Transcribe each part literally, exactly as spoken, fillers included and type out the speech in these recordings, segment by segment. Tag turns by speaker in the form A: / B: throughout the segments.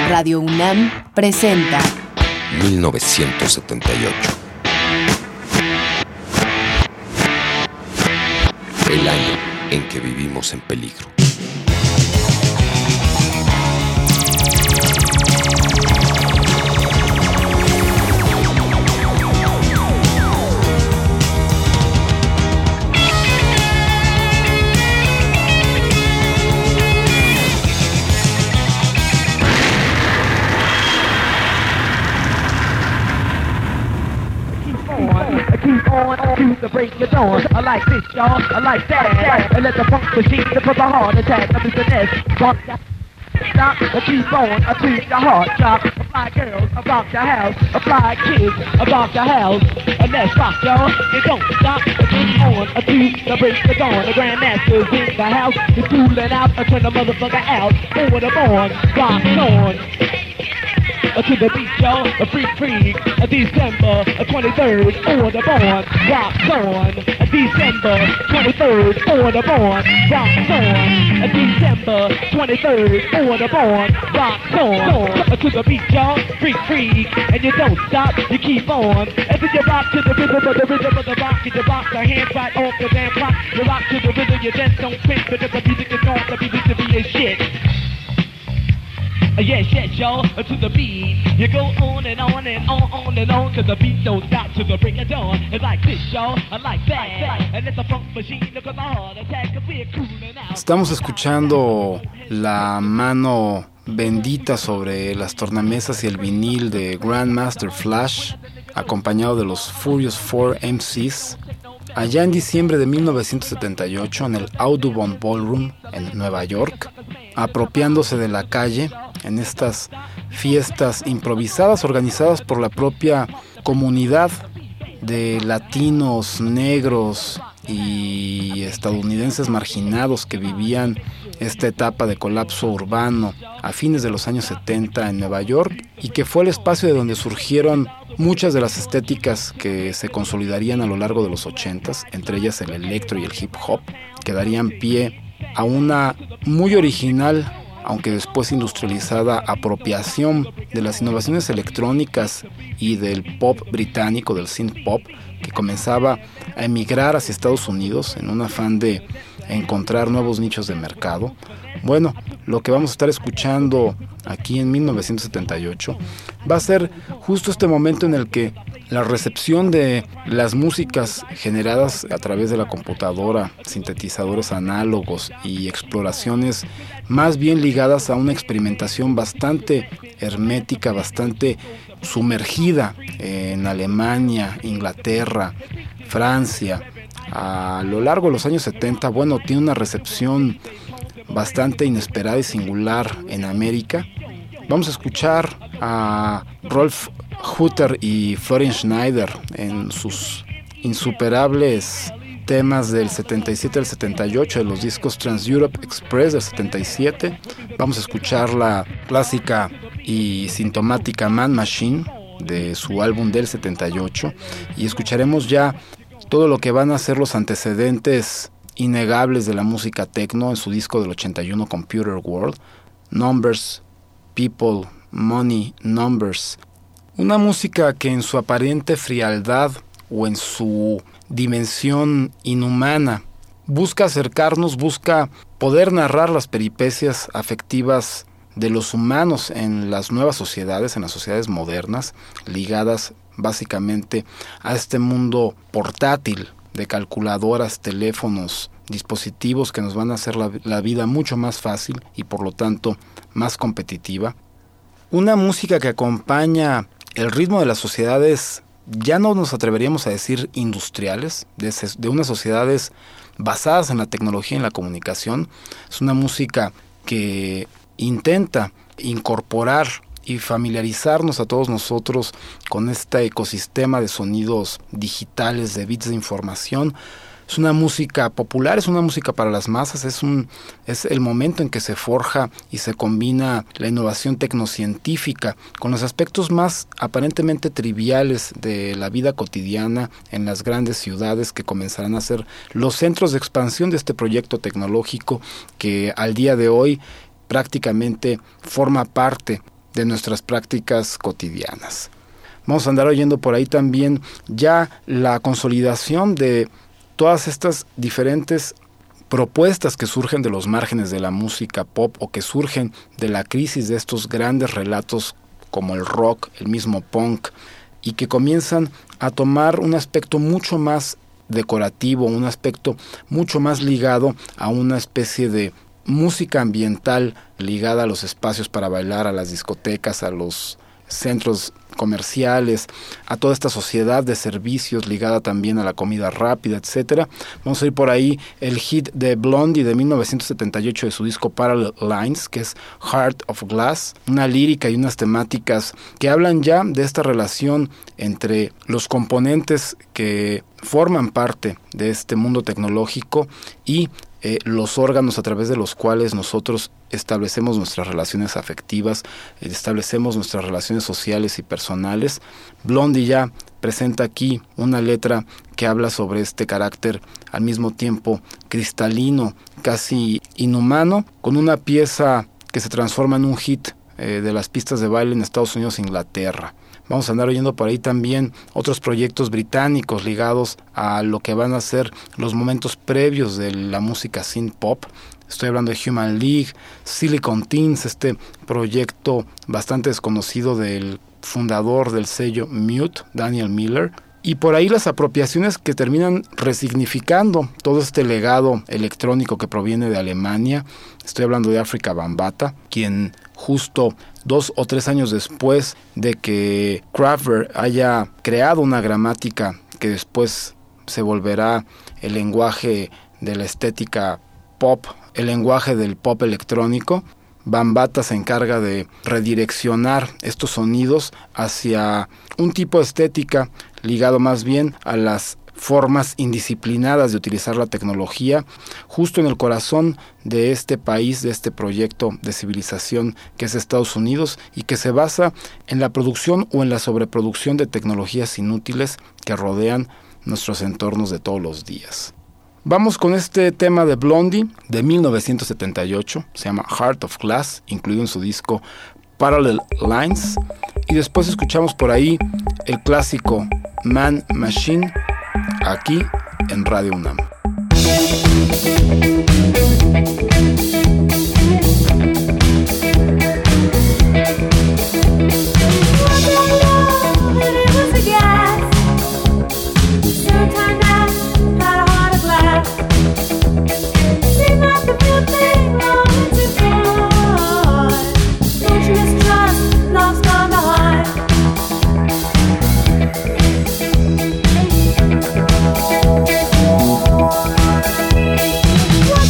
A: Radio UNAM presenta
B: mil novecientos setenta y ocho. El año en que vivimos en peligro.
C: To the break of dawn, I like this, y'all, I like that, and let the funk machine put the heart attack, up in the nest, rock that, stop, I keep on, I treat your heart, drop, a fly girls, I rock your house, a fly kids, I rock your house, and let's rock, y'all, you don't stop, I keep on, I to the break of dawn, the Grandmaster's in the house, he's cooling out, I turn the motherfucker out, over the morn, rock on. To the beat, y'all, a freak freak, a December twenty-third, on the born, rock on, a December twenty-third, on the born, rock on, a December twenty-third, on the born, rock on, to the beat, y'all, freak freak, and you don't stop, you keep on, and then you rock to the rhythm of the rhythm of the rock, and you rock the hands right off the damn clock, you rock to the rhythm, you dance, don't quit, because the music is on, the music to be a shit. Yes, yes, y'all, to the beat. You go on and on and on, on and on, to the beat don't stop to the break of dawn. It's like this, y'all, I like that, and it's a funk machine, look at my heart attack, cause we're cooling out.
D: Estamos escuchando la mano bendita sobre las tornamesas y el vinil de Grandmaster Flash, acompañado de los Furious Four M Cs, allá en diciembre de mil novecientos setenta y ocho en el Audubon Ballroom en Nueva York, apropiándose de la calle en estas fiestas improvisadas organizadas por la propia comunidad de latinos, negros y estadounidenses marginados que vivían esta etapa de colapso urbano a fines de los años setenta en Nueva York, y que fue el espacio de donde surgieron muchas de las estéticas que se consolidarían a lo largo de los ochentas, entre ellas el electro y el hip hop, que darían pie a una muy original, aunque después industrializada, apropiación de las innovaciones electrónicas y del pop británico, del synth pop, que comenzaba a emigrar hacia Estados Unidos en un afán de encontrar nuevos nichos de mercado. Bueno, lo que vamos a estar escuchando aquí en mil novecientos setenta y ocho va a ser justo este momento en el que la recepción de las músicas generadas a través de la computadora, sintetizadores análogos y exploraciones más bien ligadas a una experimentación bastante hermética, bastante sumergida en Alemania, Inglaterra, Francia, a lo largo de los años setenta, bueno, tiene una recepción bastante inesperada y singular en América. Vamos a escuchar a Rolf Hutter y Florian Schneider en sus insuperables temas del setenta y siete al setenta y ocho de los discos Trans Europe Express del setenta y siete. Vamos a escuchar la clásica y sintomática Man Machine de su álbum del setenta y ocho, y escucharemos ya todo lo que van a ser los antecedentes innegables de la música techno en su disco del ochenta y uno, Computer World, Numbers, People, Money, Numbers. Una música que en su aparente frialdad o en su dimensión inhumana busca acercarnos, busca poder narrar las peripecias afectivas de los humanos en las nuevas sociedades, en las sociedades modernas, ligadas básicamente a este mundo portátil de calculadoras, teléfonos, dispositivos que nos van a hacer la, la vida mucho más fácil y por lo tanto más competitiva. Una música que acompaña el ritmo de las sociedades, ya no nos atreveríamos a decir industriales, de, de unas sociedades basadas en la tecnología y en la comunicación. Es una música que intenta incorporar y familiarizarnos a todos nosotros con este ecosistema de sonidos digitales, de bits de información. Es una música popular, es una música para las masas, es un es el momento en que se forja y se combina la innovación tecnocientífica con los aspectos más aparentemente triviales de la vida cotidiana en las grandes ciudades, que comenzarán a ser los centros de expansión de este proyecto tecnológico que al día de hoy prácticamente forma parte de nuestras prácticas cotidianas. Vamos a andar oyendo por ahí también ya la consolidación de todas estas diferentes propuestas que surgen de los márgenes de la música pop o que surgen de la crisis de estos grandes relatos como el rock, el mismo punk, y que comienzan a tomar un aspecto mucho más decorativo, un aspecto mucho más ligado a una especie de música ambiental ligada a los espacios para bailar, a las discotecas, a los centros comerciales, a toda esta sociedad de servicios ligada también a la comida rápida, etcétera. Vamos a ir por ahí el hit de Blondie de mil novecientos setenta y ocho de su disco Parallel Lines, que es Heart of Glass, una lírica y unas temáticas que hablan ya de esta relación entre los componentes que forman parte de este mundo tecnológico y Eh, los órganos a través de los cuales nosotros establecemos nuestras relaciones afectivas, eh, establecemos nuestras relaciones sociales y personales. Blondie ya presenta aquí una letra que habla sobre este carácter al mismo tiempo cristalino, casi inhumano, con una pieza que se transforma en un hit eh, de las pistas de baile en Estados Unidos e Inglaterra. Vamos a andar oyendo por ahí también otros proyectos británicos ligados a lo que van a ser los momentos previos de la música synth pop. Estoy hablando de Human League, Silicon Teens, este proyecto bastante desconocido del fundador del sello Mute, Daniel Miller. Y por ahí las apropiaciones que terminan resignificando todo este legado electrónico que proviene de Alemania. Estoy hablando de Afrika Bambaataa, quien justo dos o tres años después de que Kraftwerk haya creado una gramática que después se volverá el lenguaje de la estética pop, el lenguaje del pop electrónico, Bambaataa se encarga de redireccionar estos sonidos hacia un tipo de estética ligado más bien a las formas indisciplinadas de utilizar la tecnología, justo en el corazón de este país, de este proyecto de civilización que es Estados Unidos y que se basa en la producción o en la sobreproducción de tecnologías inútiles que rodean nuestros entornos de todos los días. Vamos con este tema de Blondie de mil novecientos setenta y ocho, se llama Heart of Glass, incluido en su disco Parallel Lines, y después escuchamos por ahí el clásico Man Machine, aquí en Radio UNAM.
E: What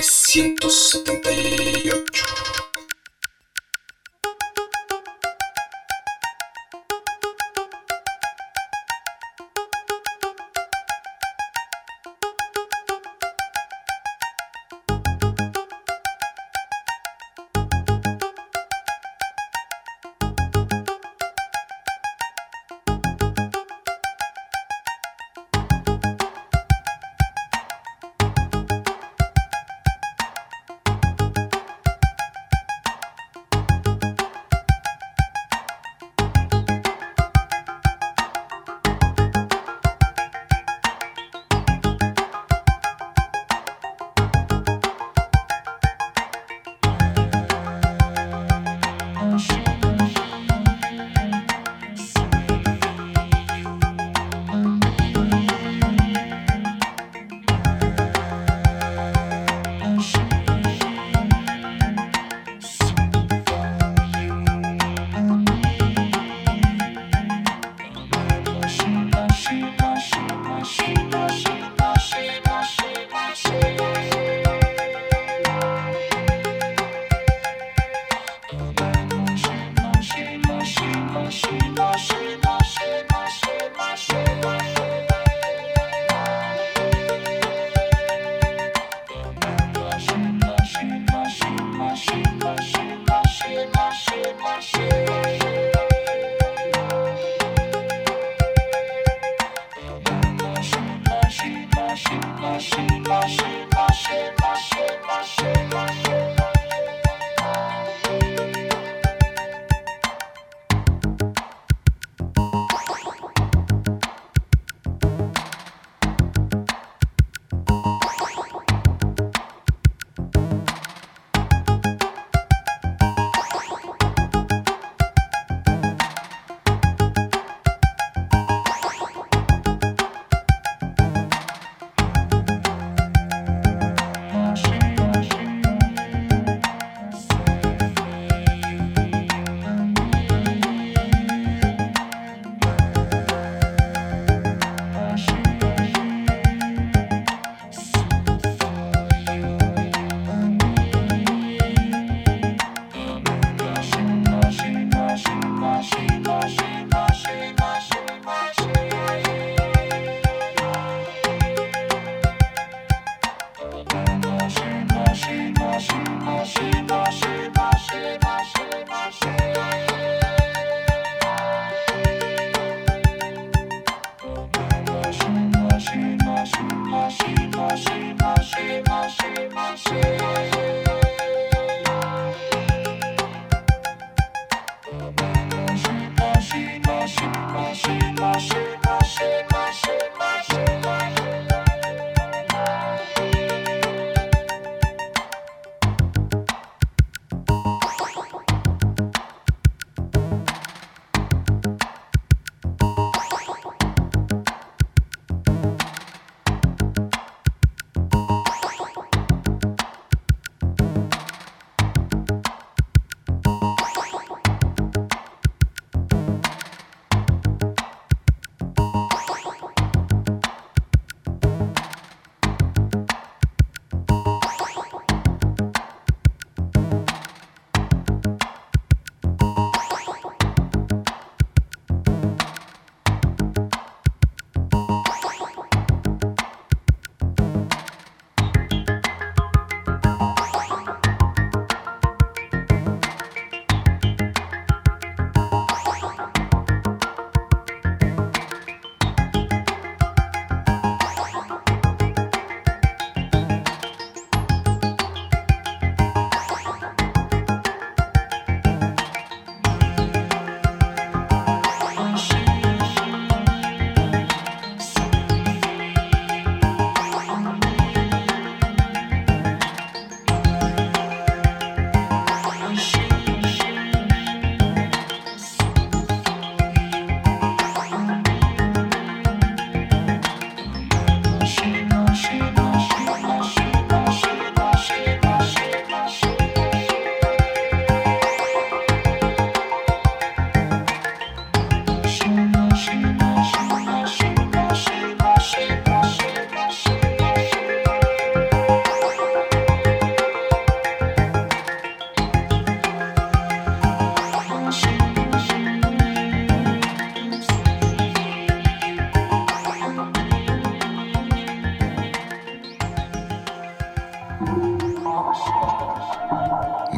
B: novecientos setenta y ocho.
E: Bye.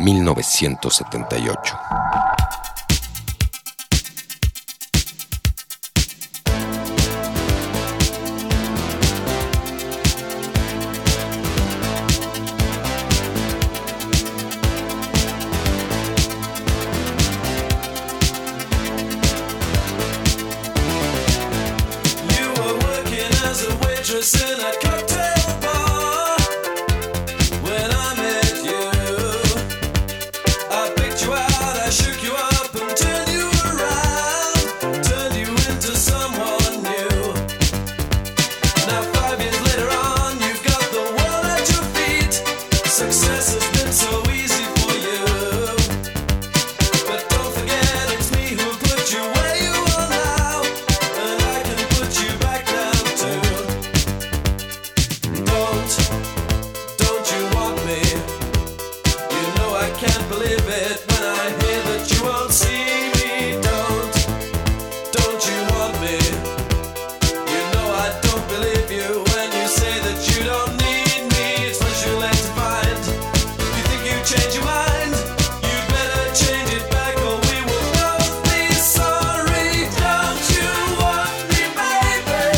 B: mil novecientos setenta y ocho.
E: In a cocktail bar, when I met you, I picked you out, I shook you up and turned you around, turned you into someone new. Now five years later on, you've got the world at your feet. Success has been so easy for you, but don't forget it's me who put you where you are now, and I can put you back down too. Don't, don't you want me? You know I can't believe it when I hear that you won't see me. Don't, don't you want me? You know I don't believe you when you say that you don't need me. It's what you like to find. You think you change your mind? You better change it back or we will both be sorry. Don't you want me, baby?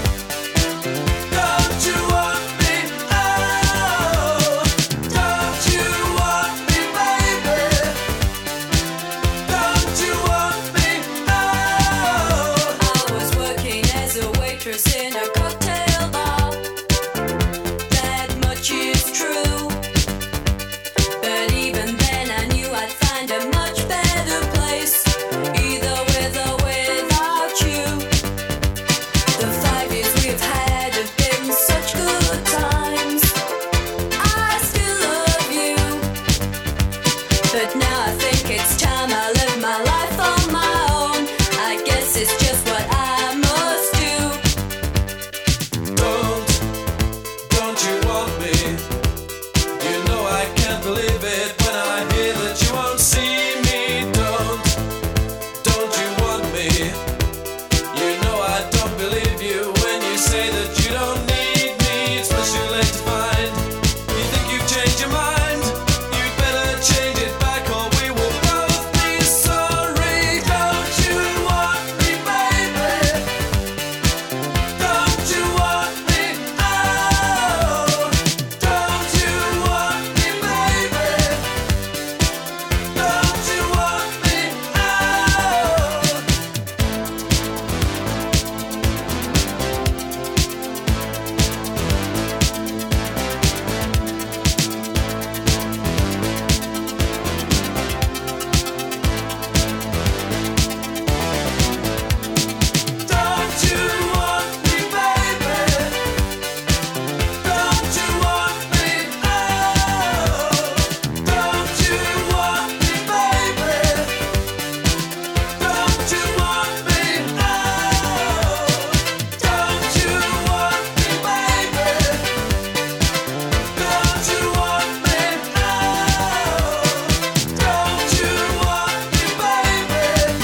E: Don't you want me? Oh, don't you want me, baby? Don't you want me? Oh.
F: I was working as a waitress in a cocktail bar. That much is true. But even then I knew I'd find a much better place, either with or without you. The five years we've had have been such good times. I still love you, but now I think it's time I live my life on my own. I guess it's just what I must do.
E: Don't, don't you want me? You know I can't believe it when I hear that you won't see me. Don't, don't you want me? You know I don't believe you when you say that you don't need me. It's much too late to find. You think you've changed your mind? You'd better change it back or we will both be sorry. Don't you want me, baby? Don't you want me? Oh, don't you want me, baby? Don't you want me? Oh. Don't you want me, baby? Don't you want me? Oh, don't you want me, baby? Don't you want me? Oh, don't you want me, baby? Don't you want me? Oh, don't you want me, baby?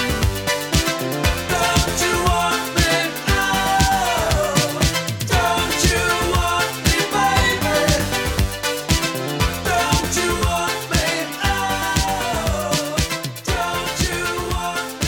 E: Don't you want me? Oh, don't you want me, baby? Don't you want me? Oh, don't you want me,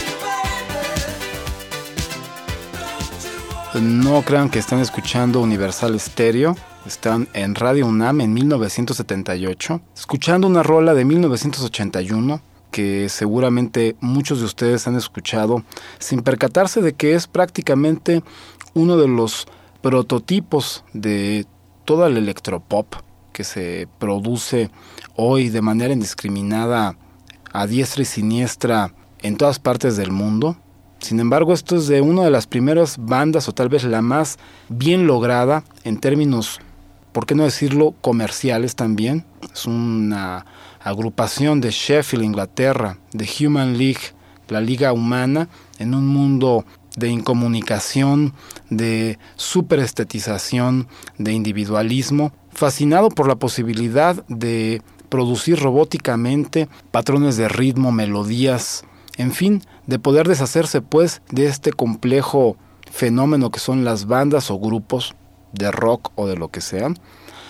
E: baby?
D: No crean que están escuchando Universal Stereo. Están en Radio UNAM en mil novecientos setenta y ocho, escuchando una rola de mil novecientos ochenta y uno que seguramente muchos de ustedes han escuchado sin percatarse de que es prácticamente uno de los prototipos de toda el electropop que se produce hoy de manera indiscriminada a diestra y siniestra en todas partes del mundo. Sin embargo, esto es de una de las primeras bandas, o tal vez la más bien lograda en términos, ¿por qué no decirlo?, comerciales también. Es una agrupación de Sheffield, Inglaterra, de Human League, la Liga Humana, en un mundo de incomunicación, de superestetización, de individualismo, fascinado por la posibilidad de producir robóticamente patrones de ritmo, melodías, en fin, de poder deshacerse pues de este complejo fenómeno que son las bandas o grupos de rock o de lo que sea,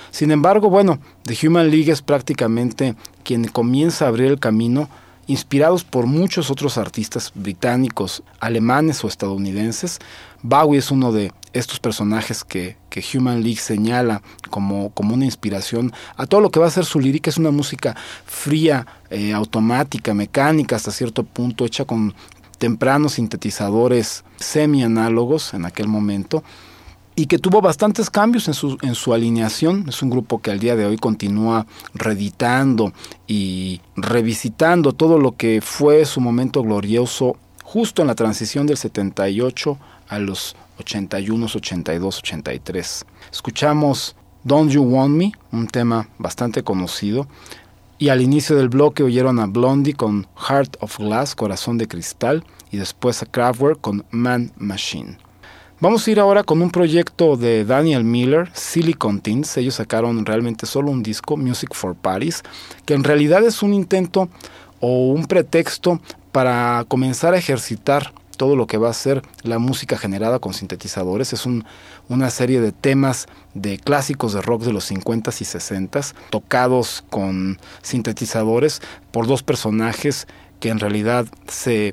D: Sin embargo, bueno, The Human League es prácticamente quien comienza a abrir el camino, inspirados por muchos otros artistas británicos, alemanes o estadounidenses. Bowie es uno de estos personajes que, que Human League señala como, como una inspiración a todo lo que va a ser su lírica. Es una música fría, eh, automática, mecánica hasta cierto punto, hecha con tempranos sintetizadores semi-análogos en aquel momento, y que tuvo bastantes cambios en su, en su alineación. Es un grupo que al día de hoy continúa reeditando y revisitando todo lo que fue su momento glorioso justo en la transición del setenta y ocho a los ochenta y uno, ochenta y dos, ochenta y tres. Escuchamos Don't You Want Me, un tema bastante conocido, y al inicio del bloque oyeron a Blondie con Heart of Glass, Corazón de Cristal, y después a Kraftwerk con Man Machine. Vamos a ir ahora con un proyecto de Daniel Miller, Silicon Teens. Ellos sacaron realmente solo un disco, Music for Paris, que en realidad es un intento o un pretexto para comenzar a ejercitar todo lo que va a ser la música generada con sintetizadores. Es un, una serie de temas de clásicos de rock de los cincuentas y sesentas, tocados con sintetizadores por dos personajes que en realidad se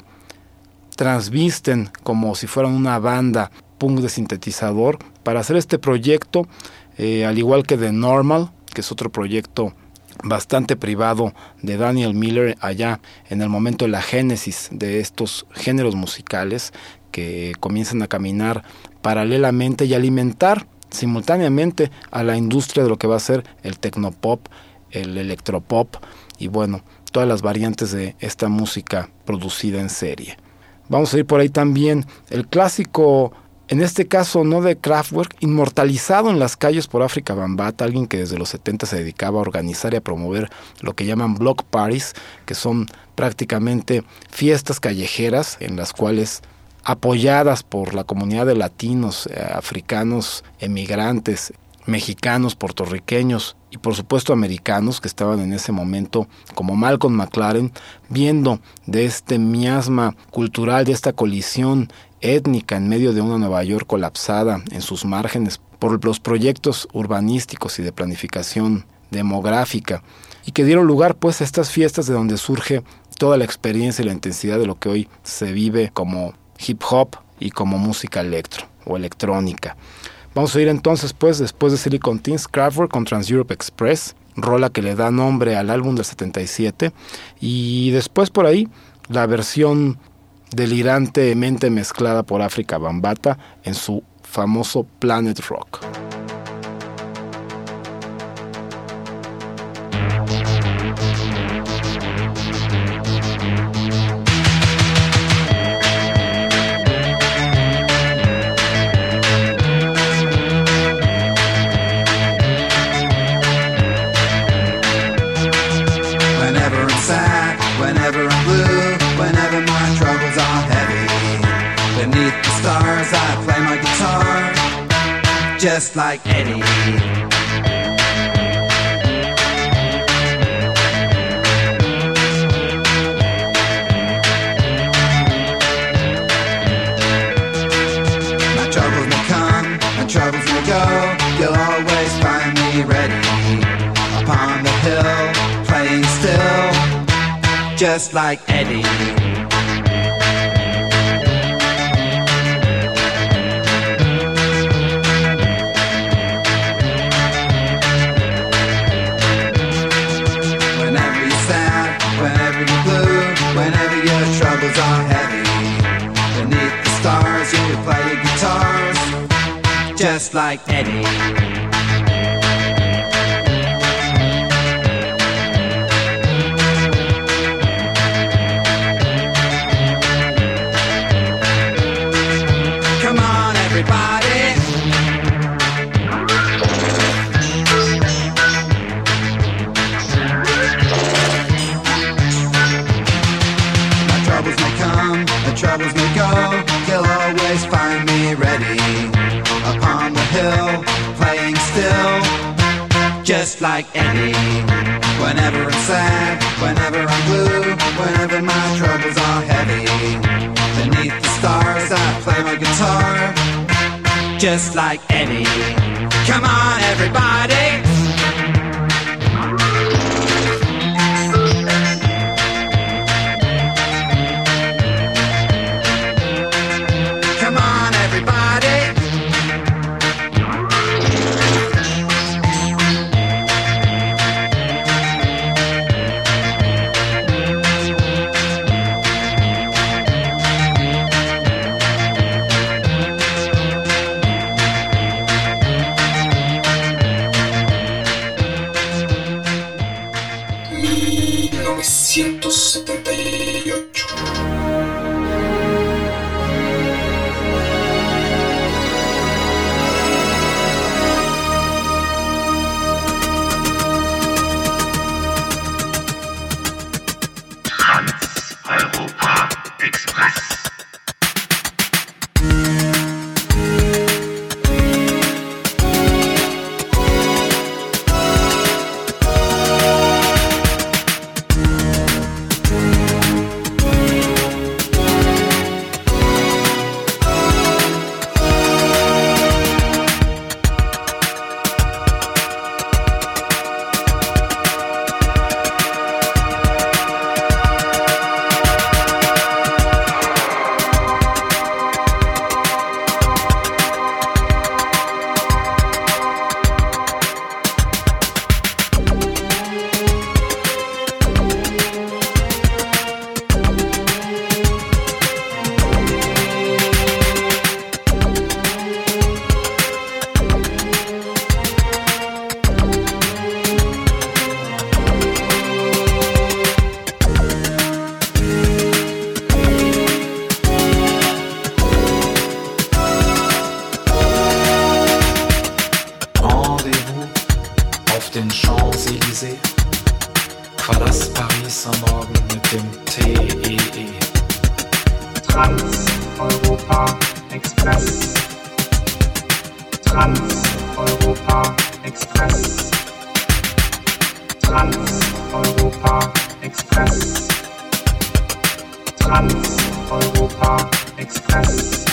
D: transvisten como si fueran una banda punk de sintetizador para hacer este proyecto, eh, al igual que The Normal, que es otro proyecto bastante privado de Daniel Miller allá en el momento de la génesis de estos géneros musicales que comienzan a caminar paralelamente y alimentar simultáneamente a la industria de lo que va a ser el tecnopop, el electropop y bueno, todas las variantes de esta música producida en serie. Vamos a ir por ahí también el clásico, en este caso no de Kraftwerk, inmortalizado en las calles por Afrika Bambaataa, alguien que desde los setenta se dedicaba a organizar y a promover lo que llaman block parties, que son prácticamente fiestas callejeras en las cuales, apoyadas por la comunidad de latinos, eh, africanos, emigrantes, mexicanos, puertorriqueños y por supuesto americanos que estaban en ese momento como Malcolm McLaren, viendo de este miasma cultural, de esta colisión étnica en medio de una Nueva York colapsada en sus márgenes por los proyectos urbanísticos y de planificación demográfica, y que dieron lugar pues a estas fiestas de donde surge toda la experiencia y la intensidad de lo que hoy se vive como hip hop y como música electro o electrónica. Vamos a ir entonces pues después de Silicon Teens, Kraftwerk con Trans Europe Express, rola que le da nombre al álbum del setenta y siete, y después por ahí la versión delirantemente mezclada por Afrika Bambaataa en su famoso Planet Rock.
G: Just like Eddie. My troubles may come, my troubles may go, you'll always find me ready. Upon the hill, playing still, just like Eddie. Just like Eddie. Come on, everybody. My troubles may come, the troubles may go, you'll always find me ready. Upon the hill, playing still, just like Eddie. Whenever I'm sad, whenever I'm blue, whenever my troubles are heavy, beneath the stars I play my guitar, just like Eddie. Come on, everybody.
D: Wassermorgen mit dem T E E.
H: Trans-Europa Express. Trans-Europa Express. Trans-Europa Express. Trans-Europa Express.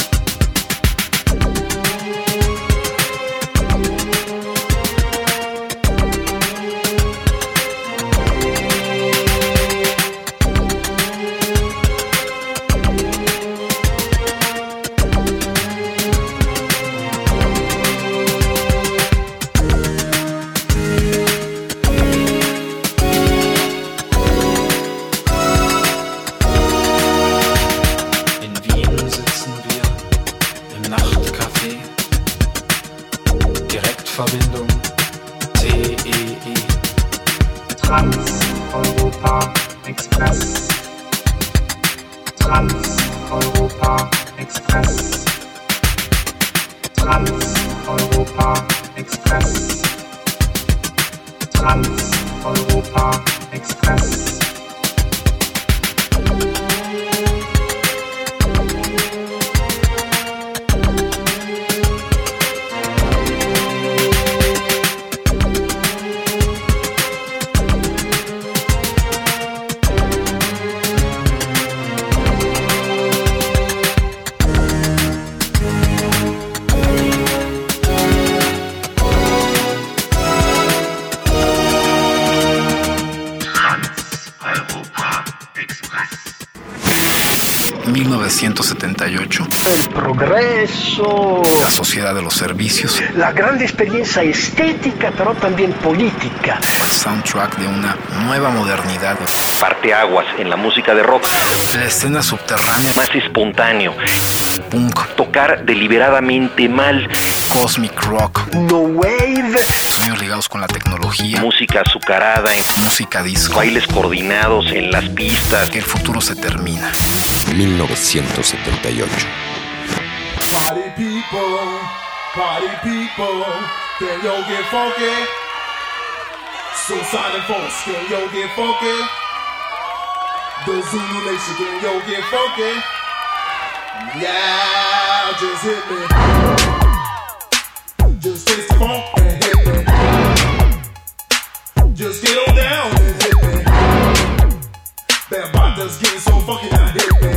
D: Verbindung T E E.
H: Trans-Europa Express. Trans-Europa Express. Trans-Europa Express. Trans-Europa Express.
D: mil novecientos setenta y ocho.
I: El progreso.
D: La sociedad de los servicios.
I: La gran experiencia estética, pero también política.
D: Soundtrack de una nueva modernidad.
J: Parteaguas en la música de rock.
D: La escena subterránea.
J: Más espontáneo.
D: Punk.
J: Tocar deliberadamente mal.
D: Cosmic rock.
I: No wave.
D: Sueños ligados con la tecnología.
J: Música azucarada en
D: música disco.
J: Bailes coordinados en las pistas.
D: Que el futuro se termina.
B: mil novecientos setenta y ocho.
E: Party people, party people, can yo get funky? Soulsonic folks, can yo get funky? The Zulu Nation, can yo get funky? Yeah, just hit me. Just taste the funk and hit me. Just get on down and hit me. That body's getting so funky now, hit me.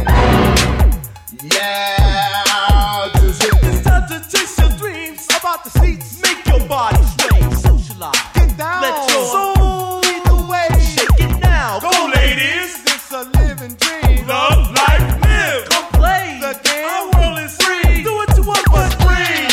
E: Yeah, just hit me. It's time to chase your dreams about the seats. Make your body sway, socialize. Get down. Let your soul lead the way. Shake it now. Go, ladies. It's a living dream. Love, life, live. Come play the game. Our world is free. Do what you want, but free.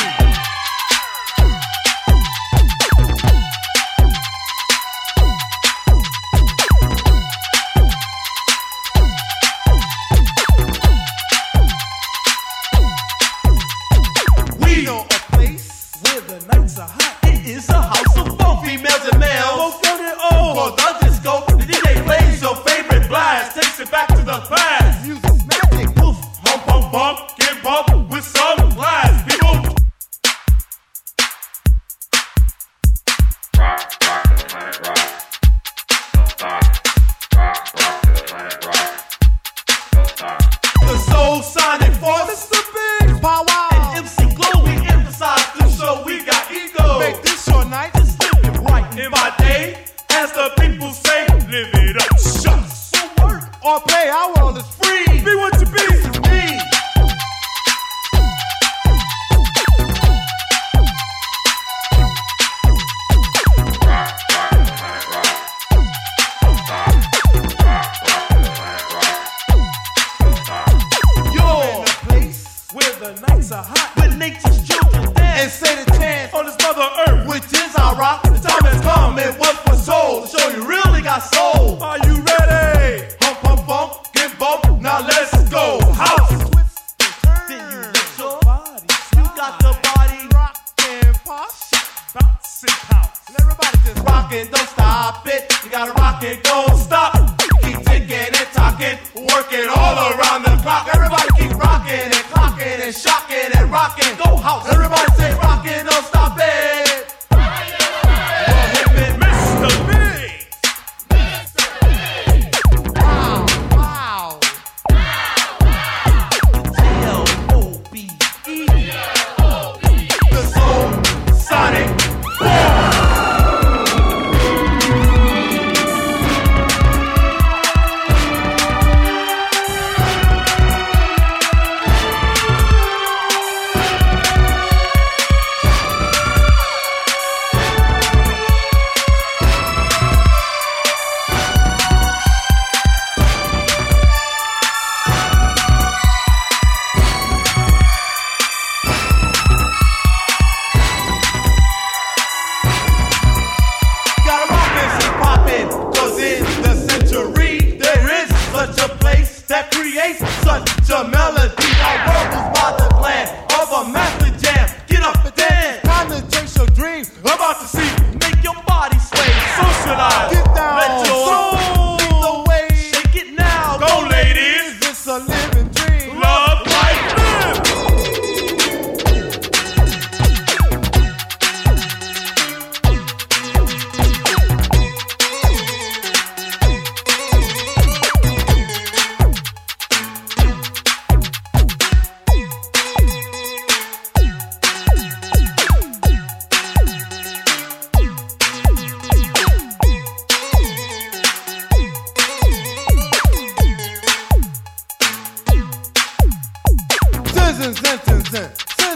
E: We know a place where the nights are hot. It is a house of funk, females and males. Both young and old. For the disco, the D J plays your favorite blast. Takes it back to the past. Music's magic. Woof, hump, hump, bump, get bumped with some class. People. Rock, rock to the planet rock. Don't stop. Rock, rock to the planet rock. Don't stop. The soul sonic force. It's the big power. And M C Glow, we emphasize this show. We got ego. Make this your night. Just live it right. In my day, as the people say, live it up. Shucks. So work or play, our world is free. Be what you be. Me. Rock, rock to the planet rock. Don't stop. Rock, rock to the planet rock. Don't stop. You're in a place where the nights are hot, where nature's children dance and say the chance on this mother earth, which is our rock. The time has come and what for soul to show you really got soul. Are you ready? Hump, hump, bump, get bumped. Now let's go. House. Then you let your body. You got the body rockin', posh, bouncing house. And everybody just rockin', don't stop it. You gotta rock it, don't stop. Keep ticking and talking, working all around the clock. Everybody keep rocking and clocking and shocking and rocking. Go house. Everybody say rockin', don't stop it. Well, hit me, Mister Big.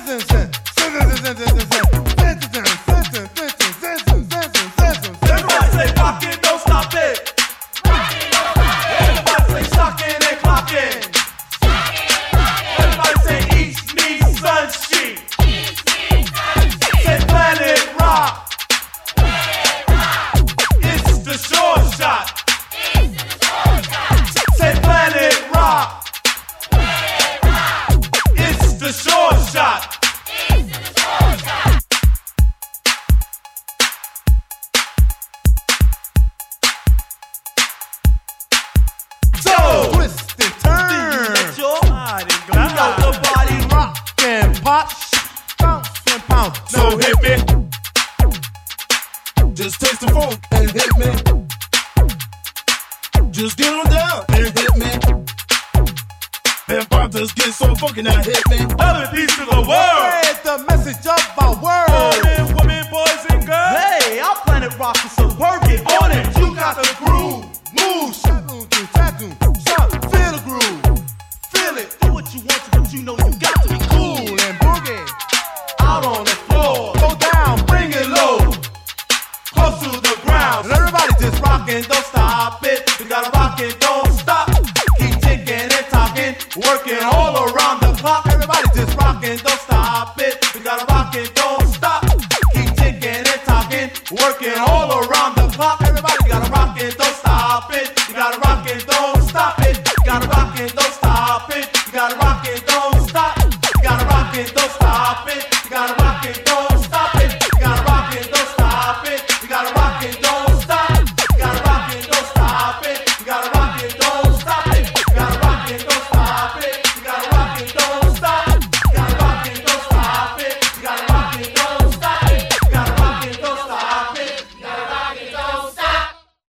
E: Everybody say rock it, don't stop it. Everybody say sock it and clock it. Everybody say East meets Sunshine. Say Planet Rock. It's the short shot. Say Planet Rock. It's the short shot. So twist and turn. Let your body go. Got the body rock and pop, bounce and pound. So hit me. Just taste the funk and hit me. Just get on down and hit me. And pop just get so funky now hit me. Other piece of the world. Spread the message of our world. Men, women, boys and girls. Hey, our Planet Rock is so working on it. You got the groove. Move, shadow to tattoo. Shot, feel the groove. Feel it. Do what you want to, but you know you got to be cool and boogie. Out on the floor. Go down, bring it low. Close to the ground. And everybody just rockin', don't stop it. You gotta rock it, don't stop. Keep ticking and talking. Working all around the clock. Everybody just rockin', don't stop it. You gotta rock it, don't stop. Keep ticking and talking. Working all around the clock. Everybody gotta rock it, don't stop it. You gotta rock it, don't stop it. You gotta rock it, don't stop it. You gotta rock it, don't stop. You gotta rock it, don't stop it. You gotta rock it, don't stop it. You gotta rock it, don't stop it. You gotta rock it, don't stop. You gotta rock it, don't stop it. You gotta rock it, don't stop it. You gotta rock it, don't stop it. You gotta rock it, don't stop. You gotta rock it, don't stop it. You gotta rock it, don't stop it. You gotta rock it, don't stop it. You gotta rock it, don't stop.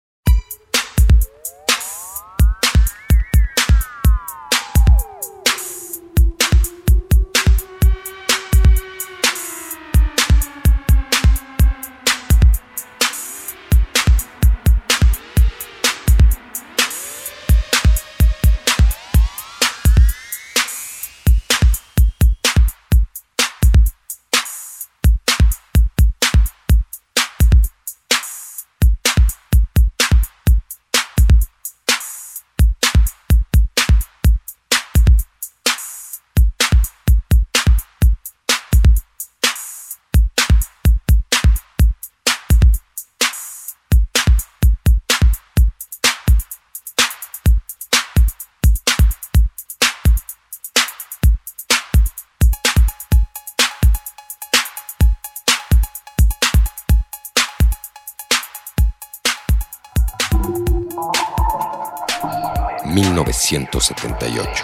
B: mil novecientos setenta y ocho.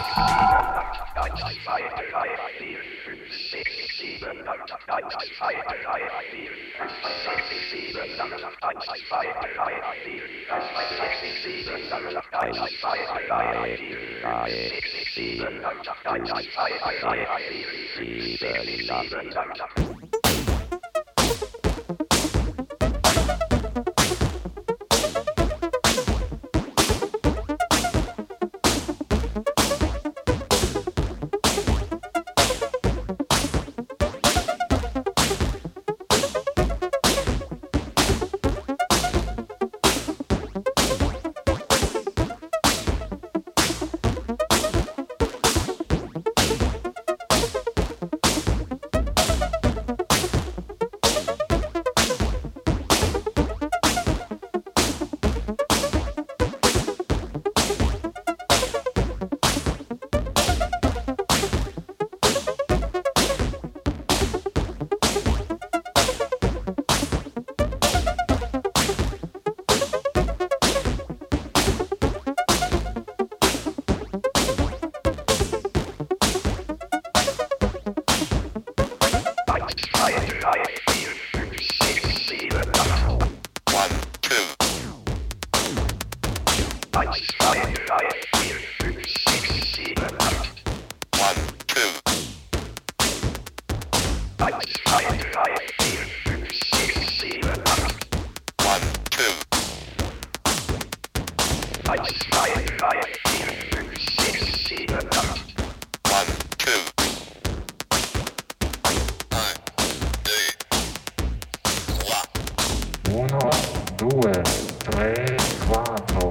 H: Uno, due, tre, quattro.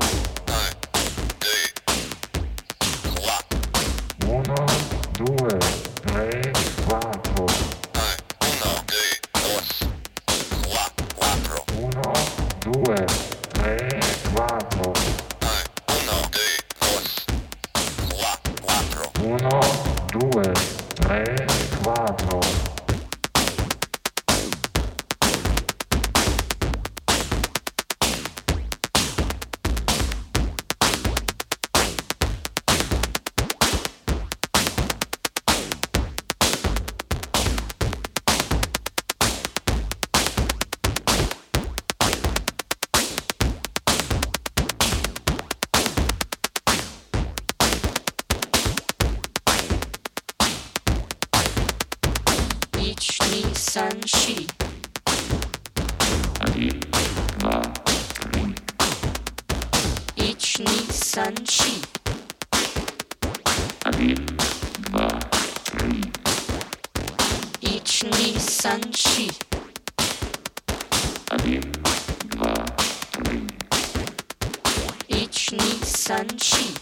H: Uno, due, tre, quattro. Uno, due, tre, quattro. Uno, due, tre, quattro.
F: Ich, ni, san, shi. Ich, ni, san, shi. Ich, ni, san, shi. Ich, ni, san, shi.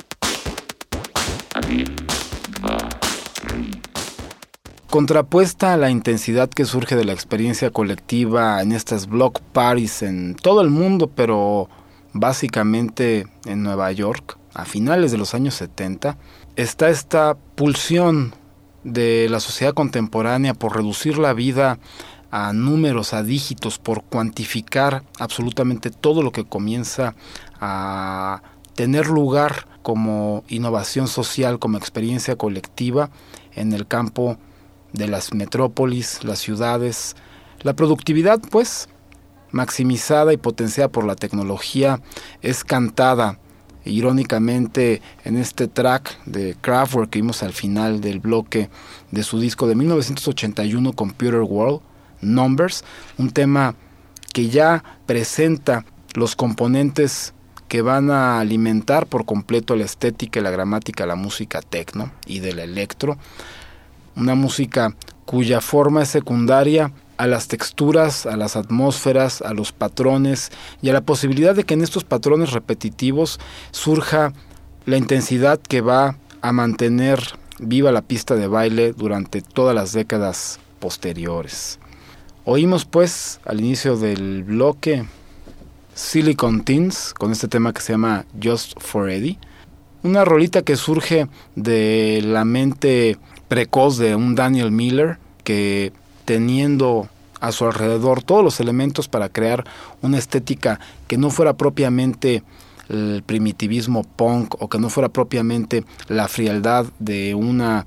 D: Contrapuesta a la intensidad que surge de la experiencia colectiva en estas block parties en todo el mundo, pero básicamente en Nueva York, a finales de los años setenta, está esta pulsión de la sociedad contemporánea por reducir la vida a números, a dígitos, por cuantificar absolutamente todo lo que comienza a tener lugar como innovación social, como experiencia colectiva en el campo de las metrópolis, las ciudades. La productividad, pues, maximizada y potenciada por la tecnología, es cantada irónicamente en este track de Kraftwerk que vimos al final del bloque de su disco de mil novecientos ochenta y uno, Computer World, Numbers, un tema que ya presenta los componentes que van a alimentar por completo la estética y la gramática de la música techno y del electro, una música cuya forma es secundaria a las texturas, a las atmósferas, a los patrones y a la posibilidad de que en estos patrones repetitivos surja la intensidad que va a mantener viva la pista de baile durante todas las décadas posteriores. Oímos pues al inicio del bloque Silicon Teens con este tema que se llama Just for Eddie, una rolita que surge de la mente precoz de un Daniel Miller que, teniendo a su alrededor todos los elementos para crear una estética que no fuera propiamente el primitivismo punk o que no fuera propiamente la frialdad de una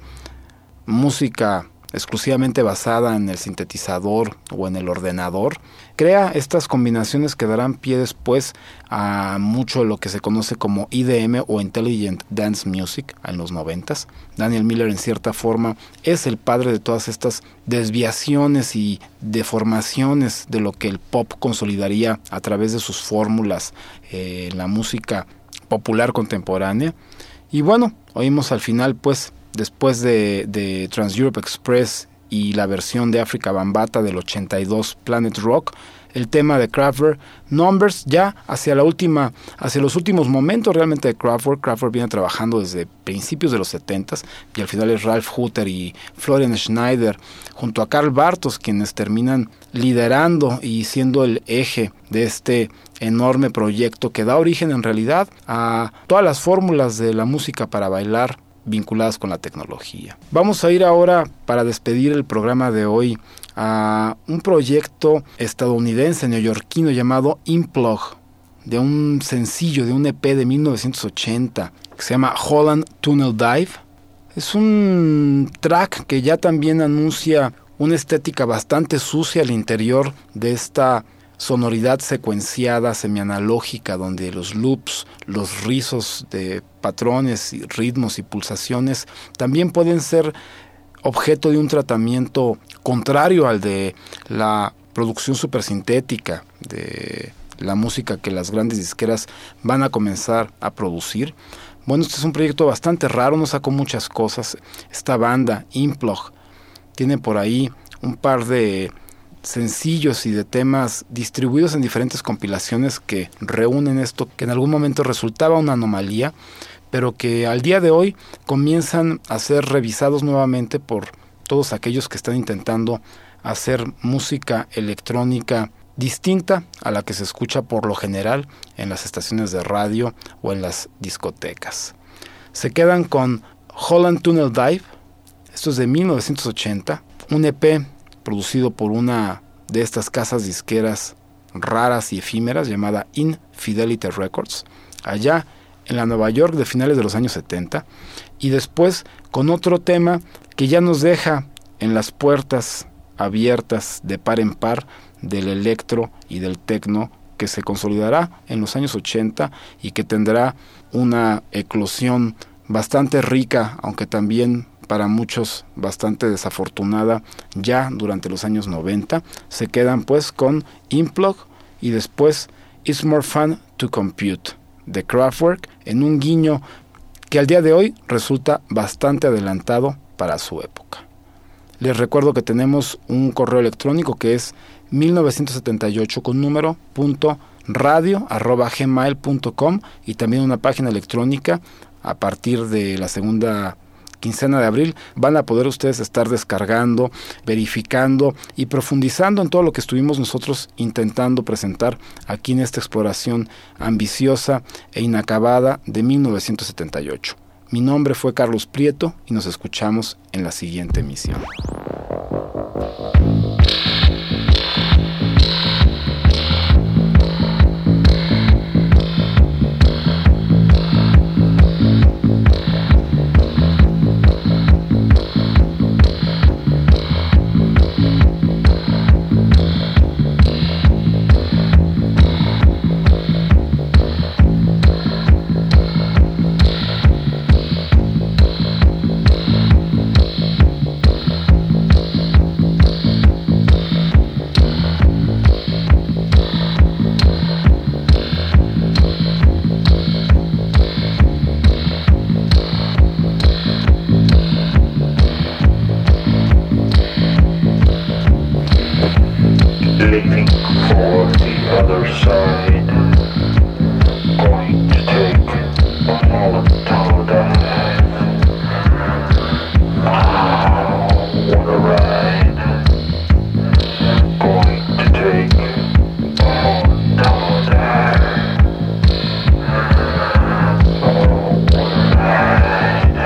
D: música exclusivamente basada en el sintetizador o en el ordenador, crea estas combinaciones que darán pie después a mucho de lo que se conoce como I D M o Intelligent Dance Music en los noventas. Daniel Miller, en cierta forma, es el padre de todas estas desviaciones y deformaciones de lo que el pop consolidaría a través de sus fórmulas eh, en la música popular contemporánea. Y bueno, oímos al final, pues, después de, de Trans Europe Express y la versión de Afrika Bambaataa del ochenta y dos, Planet Rock, el tema de Kraftwerk, Numbers, ya hacia la última, hacia los últimos momentos realmente de Kraftwerk. Kraftwerk viene trabajando desde principios de los setentas y al final es Ralf Hutter y Florian Schneider junto a Karl Bartos quienes terminan liderando y siendo el eje de este enorme proyecto que da origen en realidad a todas las fórmulas de la música para bailar vinculadas con la tecnología. Vamos a ir ahora, para despedir el programa de hoy, a un proyecto estadounidense, neoyorquino, llamado Implug, de un sencillo, de un E P de mil novecientos ochenta, que se llama Holland Tunnel Dive. Es un track que ya también anuncia una estética bastante sucia al interior de esta sonoridad secuenciada, semianalógica, donde los loops, los rizos de patrones, ritmos y pulsaciones también pueden ser objeto de un tratamiento contrario al de la producción supersintética, de la música que las grandes disqueras van a comenzar a producir. Bueno, este es un proyecto bastante raro, no sacó muchas cosas. Esta banda, Implug, tiene por ahí un par de sencillos y de temas distribuidos en diferentes compilaciones que reúnen esto que en algún momento resultaba una anomalía, pero que al día de hoy comienzan a ser revisados nuevamente por todos aquellos que están intentando hacer música electrónica distinta a la que se escucha por lo general en las estaciones de radio o en las discotecas. Se quedan con Holland Tunnel Dive, esto es de mil novecientos ochenta, un E P producido por una de estas casas disqueras raras y efímeras llamada Infidelity Records, allá en la Nueva York de finales de los años setenta, y después con otro tema que ya nos deja en las puertas abiertas de par en par del electro y del techno, que se consolidará en los años ochenta y que tendrá una eclosión bastante rica, aunque también para muchos bastante desafortunada, ya durante los años noventa. Se quedan pues con Implug y después It's More Fun to Compute de Kraftwerk, en un guiño que al día de hoy resulta bastante adelantado para su época. Les recuerdo que tenemos un correo electrónico que es mil novecientos setenta y ocho con número punto radio arroba gmail punto com, y también una página electrónica. A partir de la segunda quincena de abril van a poder ustedes estar descargando, verificando y profundizando en todo lo que estuvimos nosotros intentando presentar aquí en esta exploración ambiciosa e inacabada de mil novecientos setenta y ocho. Mi nombre fue Carlos Prieto y nos escuchamos en la siguiente emisión.
H: Leaving for the other side, going to take a Holland Tunnel dive. Ah, what a ride, going to take a Holland Tunnel dive. Oh, what a ride.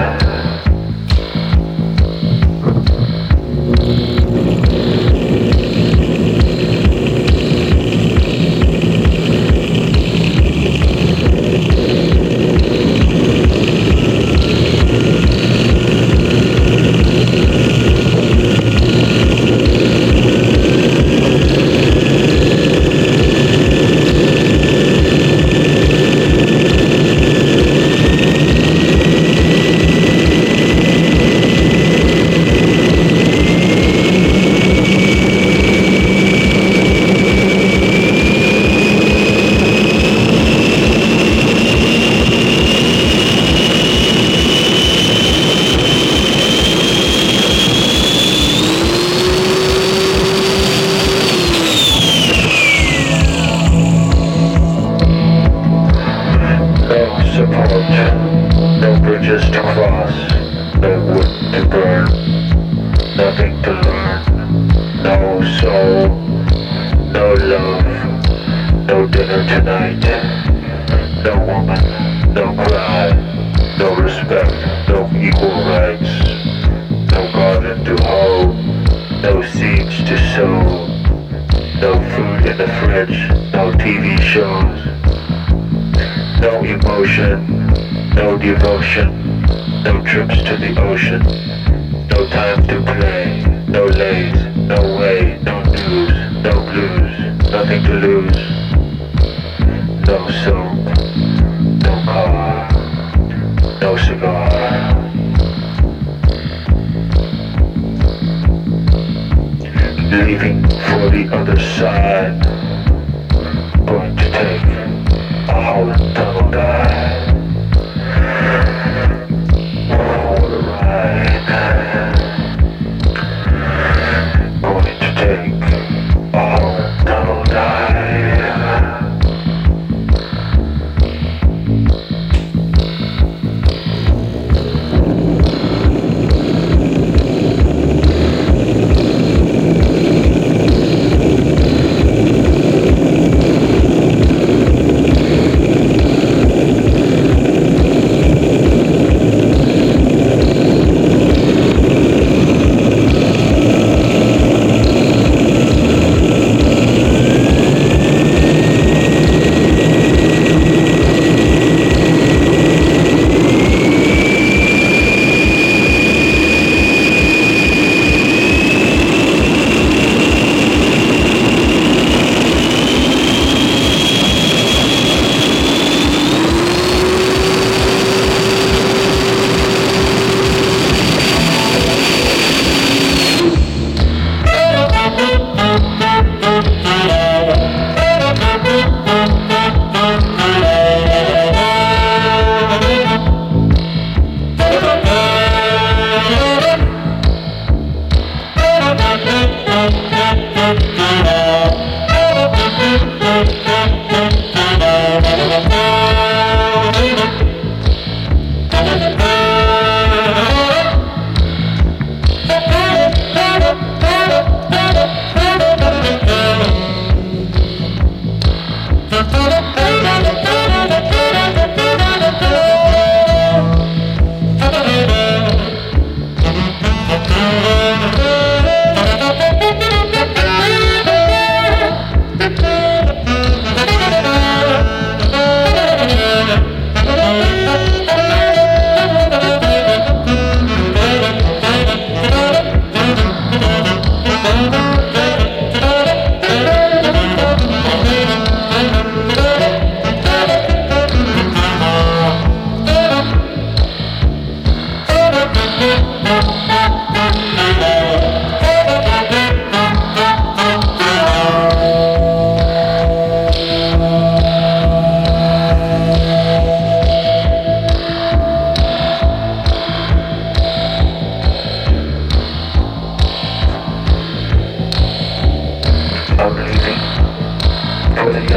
H: No bridges to cross, no wood to burn, nothing to learn, no soul, no love, no dinner tonight, no woman, no cry, no respect, no equal rights, no garden to hoe, no seeds to sow, no food in the fridge, no T V shows, no emotion, no devotion, no trips to the ocean, no time to play, no lays, no way, no news, no blues, nothing to lose, no soap, no car, no cigar. Leaving for the other side, going to take a Holland Tunnel dive. Oh, what a ride. Going to take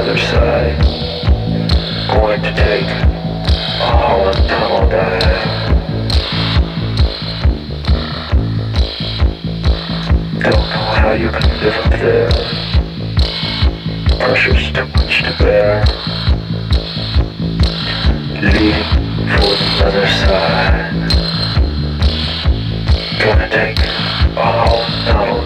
H: other side. Going to take a Holland tunnel dive. Don't know how you can live up there. Pressure's too much to bear. Leaving for the other side. Gonna take a Holland tunnel